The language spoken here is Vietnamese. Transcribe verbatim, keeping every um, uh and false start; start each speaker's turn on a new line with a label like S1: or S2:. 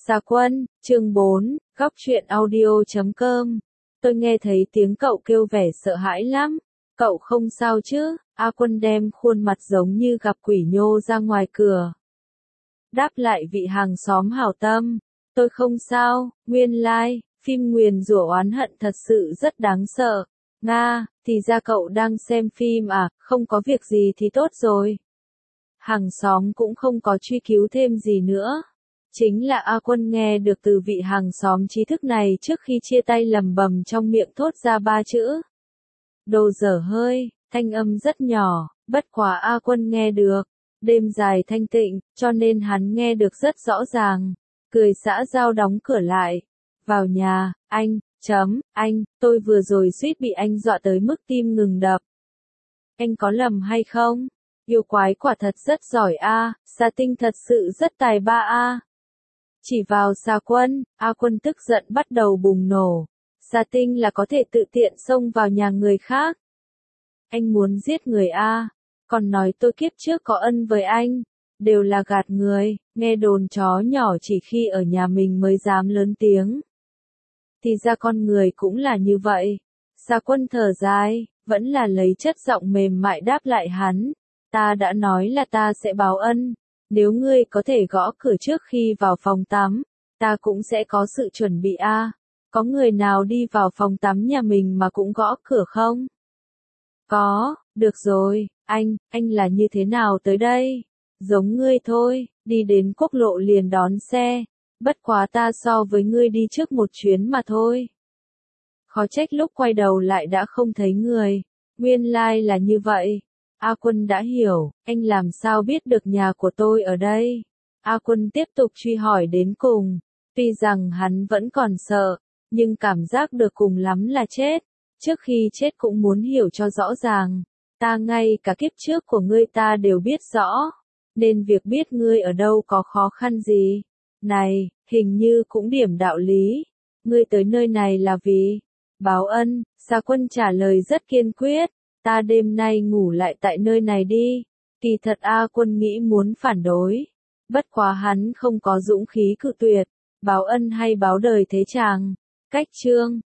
S1: Sa Quân, chương bốn, góc truyện audio chấm com. Tôi nghe thấy tiếng cậu kêu vẻ sợ hãi lắm. Cậu không sao chứ? A Quân đem khuôn mặt giống như gặp quỷ nhô ra ngoài cửa. Đáp lại vị hàng xóm hảo tâm. Tôi không sao, nguyên lai, like, phim nguyền rủa oán hận thật sự rất đáng sợ. Nga, thì ra cậu đang xem phim à, không có việc gì thì tốt rồi. Hàng xóm cũng không có truy cứu thêm gì nữa. Chính là A Quân nghe được từ vị hàng xóm trí thức này trước khi chia tay lầm bầm trong miệng thốt ra ba chữ. Đồ dở hơi, thanh âm rất nhỏ, bất quá A Quân nghe được. Đêm dài thanh tịnh, cho nên hắn nghe được rất rõ ràng. Cười xã giao đóng cửa lại. Vào nhà, anh, chấm, anh, tôi vừa rồi suýt bị anh dọa tới mức tim ngừng đập. Anh có lầm hay không? Yêu quái quả thật rất giỏi a, Sa Tinh thật sự rất tài ba a. Chỉ vào Sa Quân, A Quân tức giận bắt đầu bùng nổ. Sa Tinh là có thể tự tiện xông vào nhà người khác. Anh muốn giết người a, còn nói tôi kiếp trước có ân với anh, đều là gạt người, nghe đồn chó nhỏ chỉ khi ở nhà mình mới dám lớn tiếng. Thì ra con người cũng là như vậy. Sa Quân thở dài, vẫn là lấy chất giọng mềm mại đáp lại hắn. Ta đã nói là ta sẽ báo ân. Nếu ngươi có thể gõ cửa trước khi vào phòng tắm, ta cũng sẽ có sự chuẩn bị a. À. Có người nào đi vào phòng tắm nhà mình mà cũng gõ cửa không? Có, được rồi, anh, anh là như thế nào tới đây? Giống ngươi thôi, đi đến quốc lộ liền đón xe. Bất quá ta so với ngươi đi trước một chuyến mà thôi. Khó trách lúc quay đầu lại đã không thấy người. Nguyên lai là như vậy. A Quân đã hiểu, anh làm sao biết được nhà của tôi ở đây? A Quân tiếp tục truy hỏi đến cùng. Tuy rằng hắn vẫn còn sợ, nhưng cảm giác được cùng lắm là chết. Trước khi chết cũng muốn hiểu cho rõ ràng. Ta ngay cả kiếp trước của ngươi ta đều biết rõ. Nên việc biết ngươi ở đâu có khó khăn gì. Này, hình như cũng điểm đạo lý. Ngươi tới nơi này là vì báo ân. Sa Quân trả lời rất kiên quyết. Ta đêm nay ngủ lại tại nơi này đi. Kỳ thật A Quân nghĩ muốn phản đối. Bất quá hắn không có dũng khí cự tuyệt. Báo ân hay báo đời thế chàng. Cách chương.